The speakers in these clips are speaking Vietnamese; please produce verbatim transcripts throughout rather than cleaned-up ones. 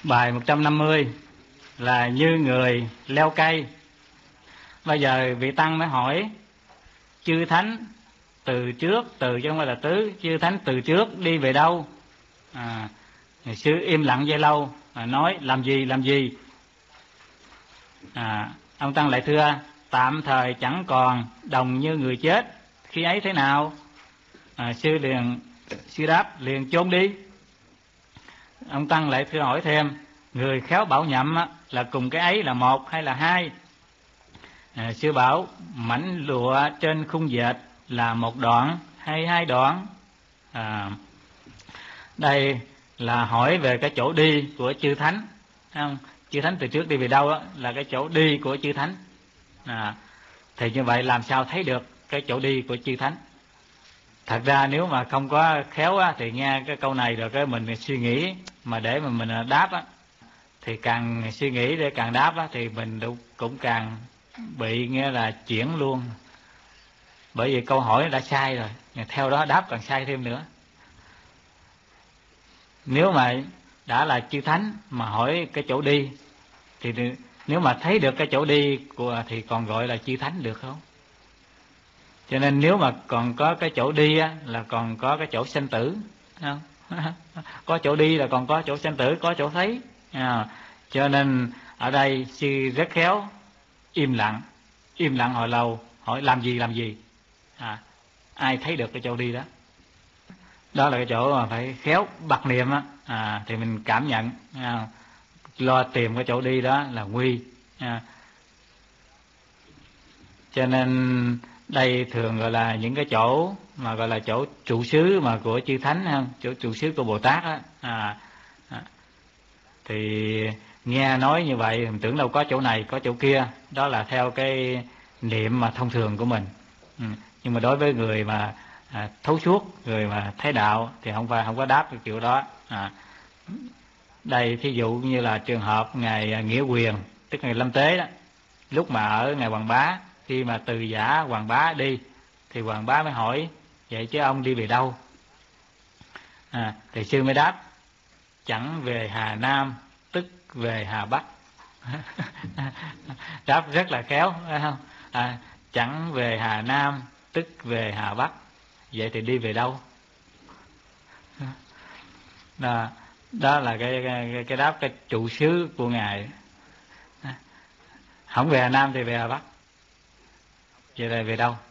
Bài một trăm năm mươi là như người leo cây. Bây giờ vị tăng mới hỏi chư thánh từ trước, từ chứ không phải là tứ, chư thánh từ trước đi về đâu? À, sư im lặng dây lâu, à, nói làm gì làm gì. À, ông tăng lại thưa tạm thời chẳng còn, đồng như người chết, khi ấy thế nào? À, sư liền sư đáp liền chôn đi. Ông tăng lại thưa hỏi thêm, người khéo bảo nhậm là cùng cái ấy là một hay là hai? À, sư bảo mảnh lụa trên khung dệt là một đoạn hay hai đoạn? À, đây là hỏi về cái chỗ đi của chư thánh, không? Chư thánh từ trước đi về đâu đó, là cái chỗ đi của chư thánh. À, thì như vậy làm sao thấy được cái chỗ đi của chư thánh? Thật ra nếu mà không có khéo á, thì nghe cái câu này rồi cái mình suy nghĩ, mà để mà mình đáp á, thì càng suy nghĩ để càng đáp á, thì mình cũng càng bị nghĩa là chuyển luôn. Bởi vì câu hỏi đã sai rồi, theo đó đáp càng sai thêm nữa. Nếu mà đã là chư thánh mà hỏi cái chỗ đi, thì nếu mà thấy được cái chỗ đi của thì còn gọi là chư thánh được không? Cho nên nếu mà còn có cái chỗ đi á, là còn có cái chỗ sanh tử, không? Có chỗ đi là còn có chỗ sanh tử, có chỗ thấy. À, cho nên ở đây sư rất khéo im lặng, im lặng hồi lâu, hỏi làm gì làm gì. À, ai thấy được cái chỗ đi đó? Đó là cái chỗ mà phải khéo bặt niệm á, à, thì mình cảm nhận. À, lo tìm cái chỗ đi đó là nguy. À, cho nên đây thường gọi là những cái chỗ mà gọi là chỗ trụ xứ mà của chư thánh, không? Chỗ trụ xứ của Bồ Tát á. À, à, thì nghe nói như vậy mình tưởng đâu có chỗ này có chỗ kia, đó là theo cái niệm mà thông thường của mình. Ừ. Nhưng mà đối với người mà à, thấu suốt, người mà thấy đạo thì không phải không có đáp cái kiểu đó. À, đây thí dụ như là trường hợp ngài Nghĩa Quyền, tức ngày Lâm Tế đó, lúc mà ở ngài Hoàng Bá, khi mà từ giả Hoàng Bá đi thì Hoàng Bá mới hỏi vậy chứ ông đi về đâu? À, thì sư mới đáp chẳng về Hà Nam tức về Hà Bắc. Đáp rất là khéo, phải không? À, chẳng về Hà Nam tức về Hà Bắc, vậy thì đi về đâu? Đó, đó là cái, cái, cái đáp cái trụ xứ của ngài. Không về Hà Nam thì về Hà Bắc, vậy là về đâu?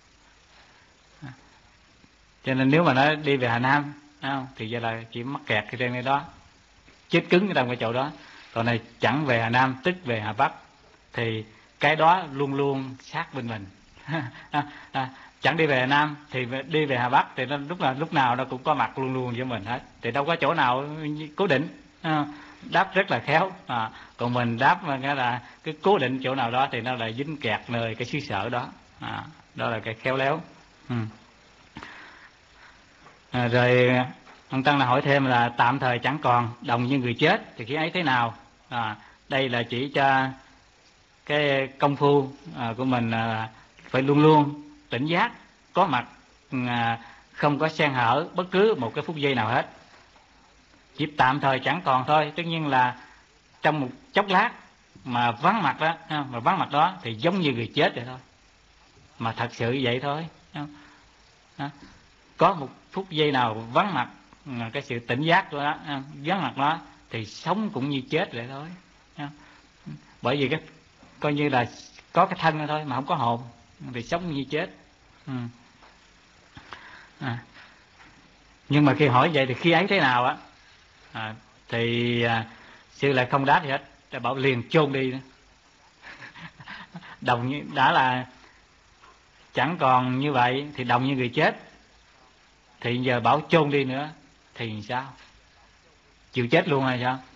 Cho nên nếu mà nó đi về Hà Nam, không, thì vậy là chỉ mắc kẹt cái trên cái đó, chết cứng trong cái chỗ đó. Còn này chẳng về Hà Nam tức về Hà Bắc, thì cái đó luôn luôn sát bên mình. à, à, chẳng đi về Hà Nam thì đi về Hà Bắc, thì nó lúc nào lúc nào nó cũng có mặt luôn luôn với mình hết, thì đâu có chỗ nào cố định. À, đáp rất là khéo. À, còn mình đáp mà cái là cái cố định chỗ nào đó thì nó lại dính kẹt nơi cái xứ sở đó. À, đó là cái khéo léo. Ừ. À, rồi ông tăng là hỏi thêm là tạm thời chẳng còn, đồng như người chết, thì khi ấy thế nào? À, đây là chỉ cho cái công phu à, của mình à, phải luôn luôn tỉnh giác, có mặt, à, không có xen hở bất cứ một cái phút giây nào hết. Chỉ tạm thời chẳng còn thôi, tất nhiên là trong một chốc lát mà vắng mặt đó, mà vắng mặt đó thì giống như người chết vậy thôi, mà thật sự vậy thôi. Đó. Có một phút giây nào vắng mặt cái sự tỉnh giác của nó, vắng mặt nó, thì sống cũng như chết vậy thôi. Bởi vì cái coi như là có cái thân thôi mà không có hồn, thì sống như chết. Ừ. À. Nhưng mà khi hỏi vậy thì khi ấy thế nào á, à, thì à, sư lại không đáp gì hết, ta bảo liền chôn đi. Đồng như đã là chẳng còn như vậy thì đồng như người chết, thì giờ bảo chôn đi nữa thì sao? Chịu chết luôn hay sao?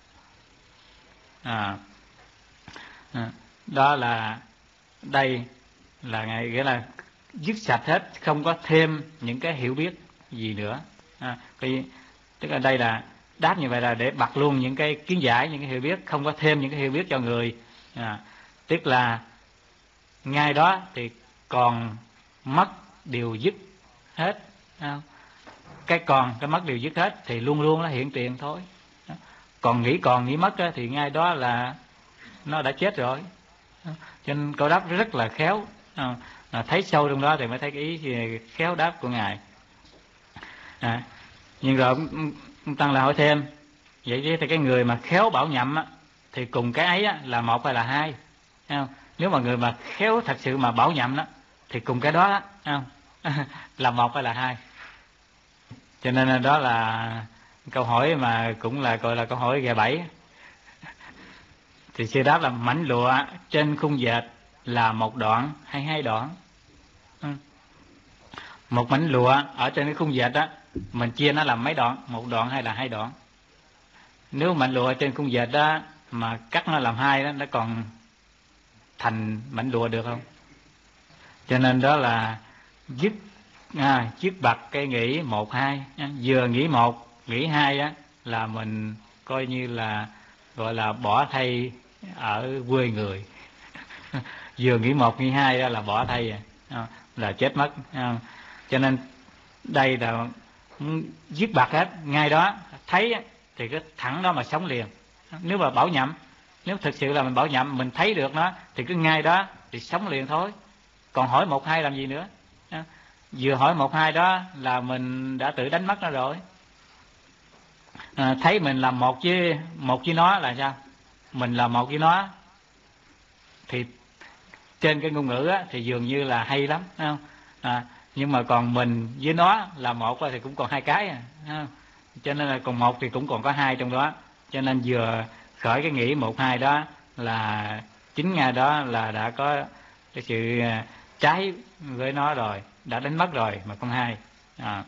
À, à, đó là đây là ngày nghĩa là dứt sạch hết, không có thêm những cái hiểu biết gì nữa. À, thì, tức là đây là đáp như vậy là để bật luôn những cái kiến giải, những cái hiểu biết, không có thêm những cái hiểu biết cho người. À, tức là ngay đó thì còn mất điều dứt hết. À, cái còn cái mất điều dứt hết thì luôn luôn nó hiện tiền thôi. Còn nghĩ còn nghĩ mất á, thì ngay đó là nó đã chết rồi. Cho nên câu đáp rất là khéo, à, thấy sâu trong đó thì mới thấy cái ý khéo đáp của ngài. À, nhưng rồi ông, ông Tăng là hỏi thêm, vậy thì cái người mà khéo bảo nhậm á, thì cùng cái ấy á, là một hay là hai? Thấy không? Nếu mà người mà khéo thật sự mà bảo nhậm đó thì cùng cái đó á, không? Là một hay là hai? Cho nên đó là câu hỏi mà cũng là gọi là câu hỏi gà bẫy. Thì sư đáp là mảnh lụa trên khung dệt là một đoạn hay hai đoạn? Một mảnh lụa ở trên cái khung dệt đó, mình chia nó làm mấy đoạn, một đoạn hay là hai đoạn? Nếu mảnh lụa trên khung dệt đó mà cắt nó làm hai đó, nó còn thành mảnh lụa được không? Cho nên đó là dứt à, dứt bặt cái nghĩ một hai, vừa nghĩ một nghĩ hai á là mình coi như là gọi là bỏ thay ở quê người. Vừa nghĩ một nghĩ hai đó là bỏ thay à, là chết mất. Cho nên đây là dứt bặt hết ngay đó, thấy thì cứ thẳng đó mà sống liền. Nếu mà bảo nhậm, nếu thực sự là mình bảo nhậm, mình thấy được nó thì cứ ngay đó thì sống liền thôi. Còn hỏi một hai làm gì nữa? Vừa hỏi một hai đó là mình đã tự đánh mất nó rồi. À, thấy mình là một với một với nó là sao? Mình là một với nó thì trên cái ngôn ngữ á, thì dường như là hay lắm, thấy không? À, nhưng mà còn mình với nó là một thì cũng còn hai cái, à, cho nên là còn một thì cũng còn có hai trong đó. Cho nên vừa khởi cái nghĩ một hai đó là chính ngay đó là đã có cái sự trái với nó rồi, đã đánh mất rồi mà không hai. À.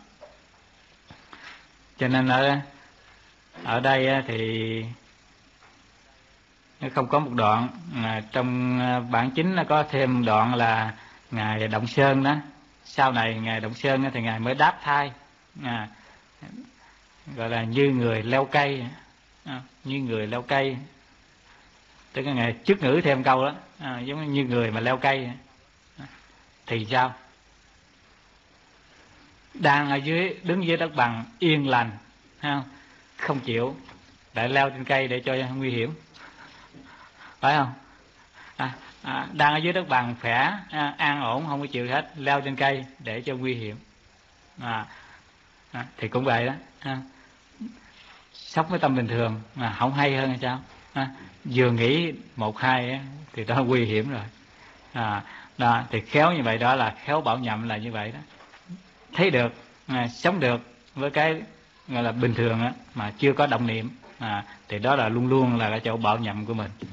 Cho nên ở ở đây thì không có một đoạn, à, trong bản chính nó có thêm đoạn là ngài Động Sơn đó. Sau này ngài Động Sơn thì ngài mới đáp thay, à, gọi là như người leo cây, à, như người leo cây, tức là ngài trước ngữ thêm câu đó, à, giống như người mà leo cây. Thì sao? Đang ở dưới, đứng dưới đất bằng yên lành, không, không chịu, lại leo trên cây để cho nguy hiểm, phải không? À, à, đang ở dưới đất bằng khỏe, à, an ổn, không có chịu hết, leo trên cây để cho nguy hiểm. À, à, thì cũng vậy đó, à, sống với tâm bình thường mà không hay hơn hay sao? À, vừa nghĩ một hai á, thì đó nguy hiểm rồi. À, đó, thì khéo như vậy đó là khéo bảo nhậm là như vậy đó. Thấy được, à, sống được với cái gọi là bình thường á, mà chưa có động niệm, à, thì đó là luôn luôn là cái chỗ bảo nhậm của mình.